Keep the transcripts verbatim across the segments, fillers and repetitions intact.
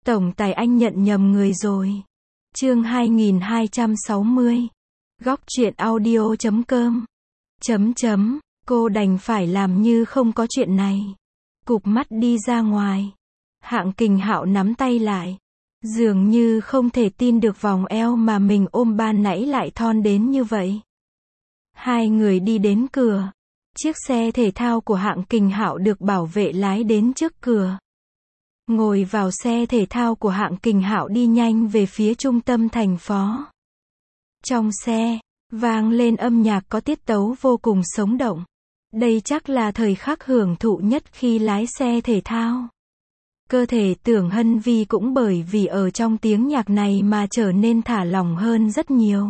Tổng tài anh nhận nhầm người rồi. Chương hai nghìn hai trăm sáu mươi. Góc truyện audio chấm com. Chấm chấm, cô đành phải làm như không có chuyện này. Cụp mắt đi ra ngoài. Hạng Kình Hạo nắm tay lại. Dường như không thể tin được vòng eo mà mình ôm ban nãy lại thon đến như vậy. Hai người đi đến cửa. Chiếc xe thể thao của Hạng Kình Hạo được bảo vệ lái đến trước cửa. Ngồi vào xe thể thao của Hạng Kình Hạo đi nhanh về phía trung tâm thành phố. Trong xe, vang lên âm nhạc có tiết tấu vô cùng sống động. Đây chắc là thời khắc hưởng thụ nhất khi lái xe thể thao. Cơ thể Tưởng Hân Vi cũng bởi vì ở trong tiếng nhạc này mà trở nên thả lỏng hơn rất nhiều.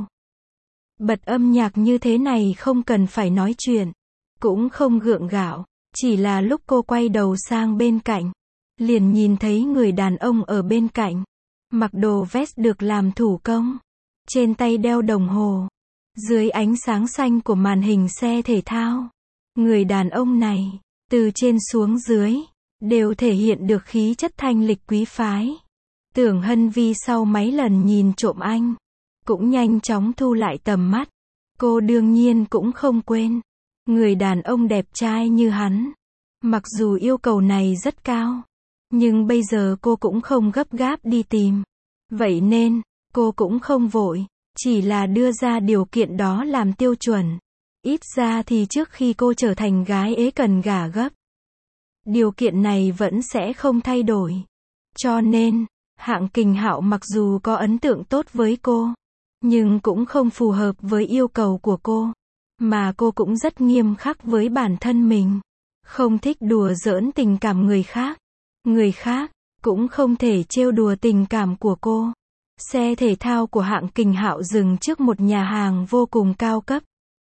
Bật âm nhạc như thế này không cần phải nói chuyện, cũng không gượng gạo, chỉ là lúc cô quay đầu sang bên cạnh, liền nhìn thấy người đàn ông ở bên cạnh, mặc đồ vest được làm thủ công, trên tay đeo đồng hồ, dưới ánh sáng xanh của màn hình xe thể thao. Người đàn ông này, từ trên xuống dưới, đều thể hiện được khí chất thanh lịch quý phái. Tưởng Hân Vi sau mấy lần nhìn trộm anh, cũng nhanh chóng thu lại tầm mắt. Cô đương nhiên cũng không quên, người đàn ông đẹp trai như hắn. Mặc dù yêu cầu này rất cao, nhưng bây giờ cô cũng không gấp gáp đi tìm. Vậy nên, cô cũng không vội, chỉ là đưa ra điều kiện đó làm tiêu chuẩn. Ít ra thì trước khi cô trở thành gái ế cần gả gấp, điều kiện này vẫn sẽ không thay đổi. Cho nên, Hạng Kình Hạo mặc dù có ấn tượng tốt với cô, nhưng cũng không phù hợp với yêu cầu của cô. Mà cô cũng rất nghiêm khắc với bản thân mình. Không thích đùa giỡn tình cảm người khác. Người khác cũng không thể trêu đùa tình cảm của cô. Xe thể thao của Hạng Kình Hạo dừng trước một nhà hàng vô cùng cao cấp.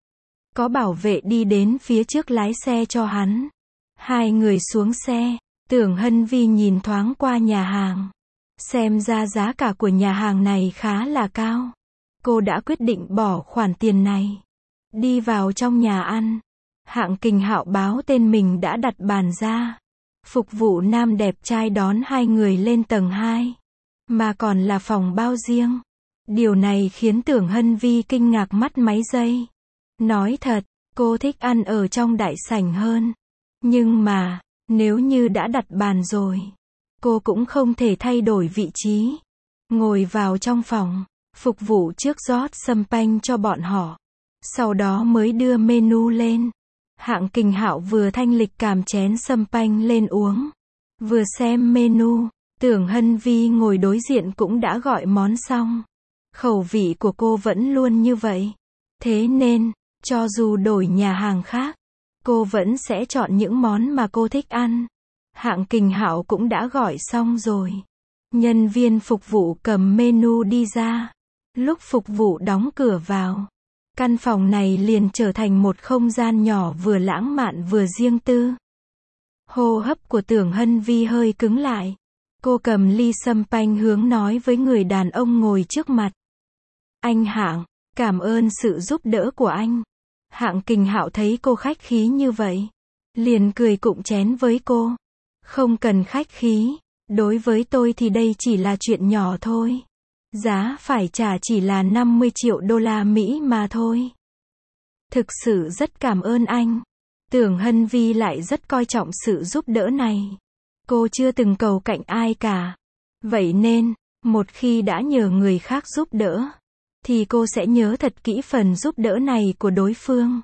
Có bảo vệ đi đến phía trước lái xe cho hắn. Hai người xuống xe, Tưởng Hân Vi nhìn thoáng qua nhà hàng. Xem ra giá cả của nhà hàng này khá là cao. Cô đã quyết định bỏ khoản tiền này. Đi vào trong nhà ăn. Hạng Kình Hạo báo tên mình đã đặt bàn ra. Phục vụ nam đẹp trai đón hai người lên tầng hai. Mà còn là phòng bao riêng. Điều này khiến Tưởng Hân Vi kinh ngạc mắt mấy giây. Nói thật, cô thích ăn ở trong đại sảnh hơn. Nhưng mà, nếu như đã đặt bàn rồi, cô cũng không thể thay đổi vị trí. Ngồi vào trong phòng, phục vụ trước rót champagne cho bọn họ. Sau đó mới đưa menu lên. Hạng Kình Hạo vừa thanh lịch cầm chén champagne lên uống, vừa xem menu. Tưởng Hân Vi ngồi đối diện cũng đã gọi món xong. Khẩu vị của cô vẫn luôn như vậy. Thế nên, cho dù đổi nhà hàng khác, cô vẫn sẽ chọn những món mà cô thích ăn. Hạng Kình Hạo cũng đã gọi xong rồi. Nhân viên phục vụ cầm menu đi ra. Lúc phục vụ đóng cửa vào, căn phòng này liền trở thành một không gian nhỏ vừa lãng mạn vừa riêng tư. Hô hấp của Tưởng Hân Vi hơi cứng lại. Cô cầm ly champagne hướng nói với người đàn ông ngồi trước mặt. Anh Hạng, cảm ơn sự giúp đỡ của anh. Hạng Kình Hạo thấy cô khách khí như vậy, liền cười cụm chén với cô. Không cần khách khí, đối với tôi thì đây chỉ là chuyện nhỏ thôi. Giá phải trả chỉ là năm mươi triệu đô la Mỹ mà thôi. Thực sự rất cảm ơn anh. Tưởng Hân Vi lại rất coi trọng sự giúp đỡ này. Cô chưa từng cầu cạnh ai cả. Vậy nên, một khi đã nhờ người khác giúp đỡ, thì cô sẽ nhớ thật kỹ phần giúp đỡ này của đối phương.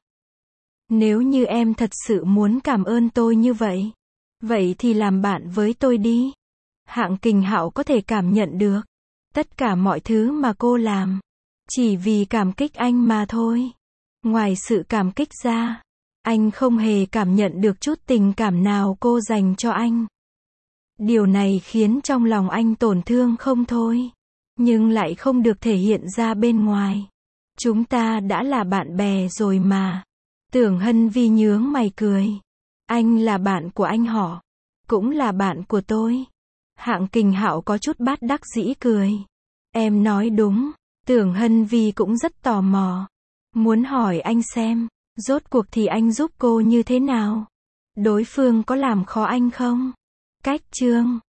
Nếu như em thật sự muốn cảm ơn tôi như vậy, vậy thì làm bạn với tôi đi. Hạng Kình Hạo có thể cảm nhận được tất cả mọi thứ mà cô làm, chỉ vì cảm kích anh mà thôi. Ngoài sự cảm kích ra, anh không hề cảm nhận được chút tình cảm nào cô dành cho anh. Điều này khiến trong lòng anh tổn thương không thôi, nhưng lại không được thể hiện ra bên ngoài. Chúng ta đã là bạn bè rồi mà. Tưởng Hân Vi nhướng mày cười. Anh là bạn của anh họ, cũng là bạn của tôi. Hạng Kình Hạo có chút bát đắc dĩ cười. Em nói đúng. Tưởng Hân Vi cũng rất tò mò, muốn hỏi anh xem, rốt cuộc thì anh giúp cô như thế nào? Đối phương có làm khó anh không? Cách chương